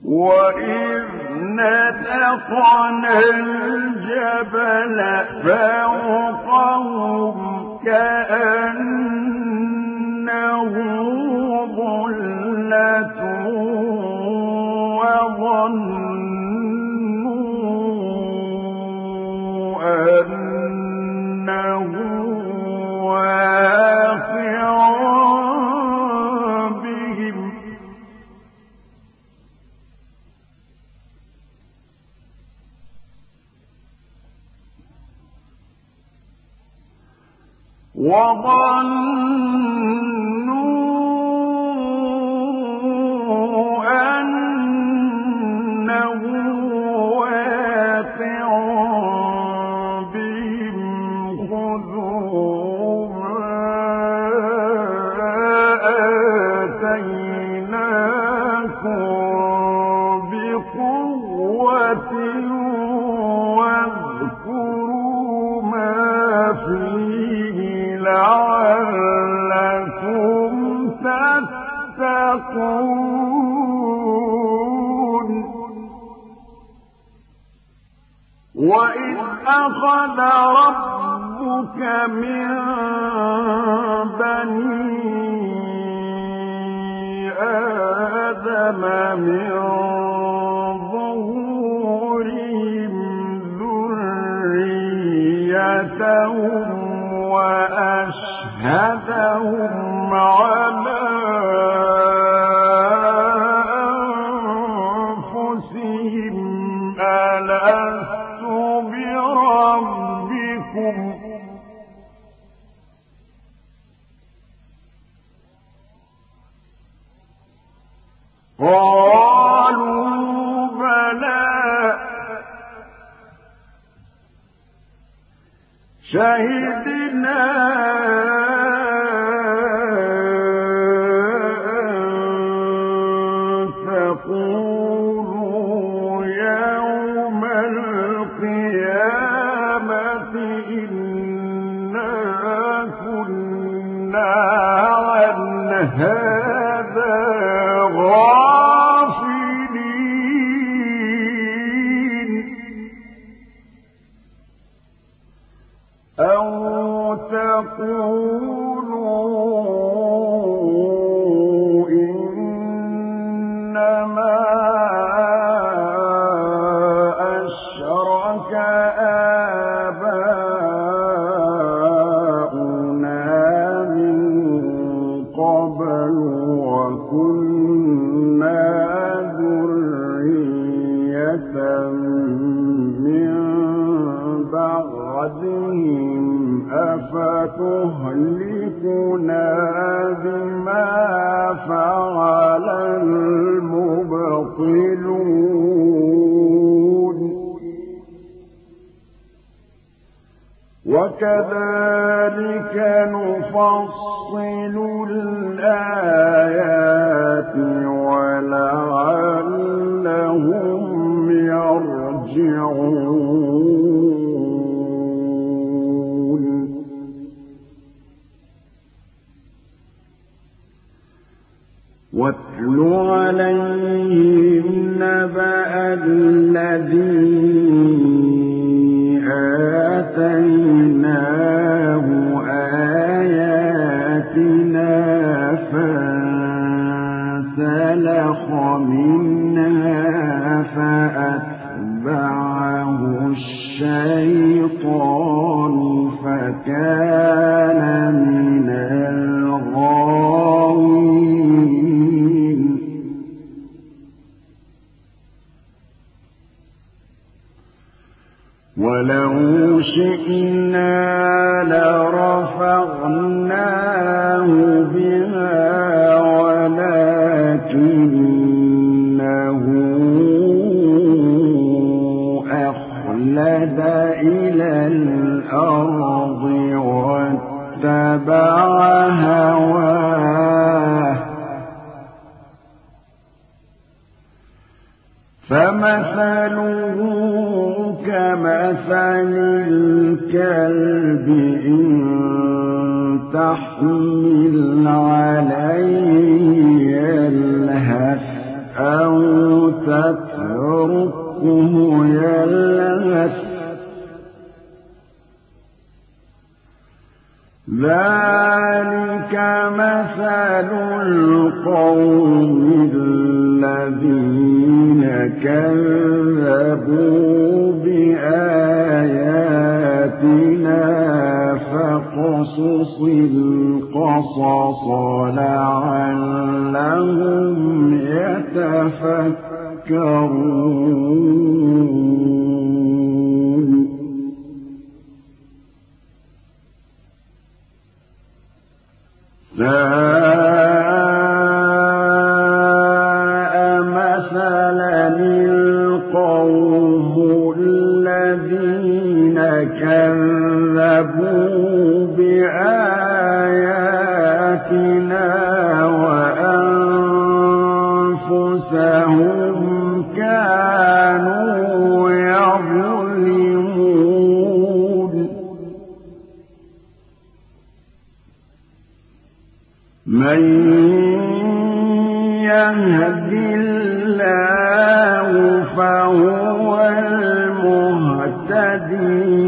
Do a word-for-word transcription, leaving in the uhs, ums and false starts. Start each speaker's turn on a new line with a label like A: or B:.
A: وإذ نتقنا الجبل فوقهم كأنه ظلة وظنوا أنه واقع بهم وظنوا أنه واقع بهم خذوا ما آتيناكم بقوة واذكروا ما فيه لعلكم تتقون وإذ أخذ ربك من بني آدم من ظهورهم ذريتهم وأشهدهم على أنفسهم ألست بربكم قالوا بلى شهدنا أن تقولوا يوم القيامة إنا كنا عن هذا غافلين أو تقولوا إنما أشرك آباؤنا من قبل وكنا ذرية من بعدهم أفتهلكنا بما فعل المبطلون وكذلك نفصل الآيات ولعلهم يرجعون واتل عليهم نبأ الذي آتيناه آياتنا فانسلخ منها فأتبعه الشيطان فكان من الغاوين ولو شئنا لرفعناه بها ولكنه أخلد إلى الأرض واتبع هواه فمثله كمثل الكلب إن تحمل عليه يلهث أو تتركه يلهث ذلك مثل القوم الذين كذبوا بآياتنا فاقصص القصص لعلهم يتفكرون ساء مثلا القوم الذين كذبوا بآياتنا وأنفسهم كانوا يظلمون من يهد الله فهو المهتدي